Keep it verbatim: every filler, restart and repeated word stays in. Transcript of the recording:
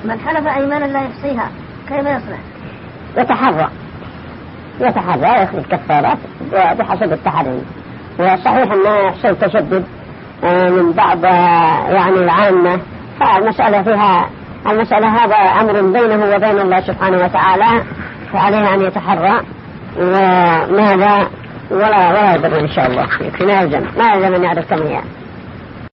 من حلف أيمانا لا يحصيها كيف يصنع؟ يتحرى يتحرى يخرج كفارات بحسب التحري. وصحيح أن يحصل تشدد من بعض يعني العامة، فالمسألة فيها المسألة هذا أمر بينه وبين الله سبحانه وتعالى، فعليه أن يتحرى وماذا ولا ولا يضر إن شاء الله. ما يلزم ما يلزم أن يعرف كم هي.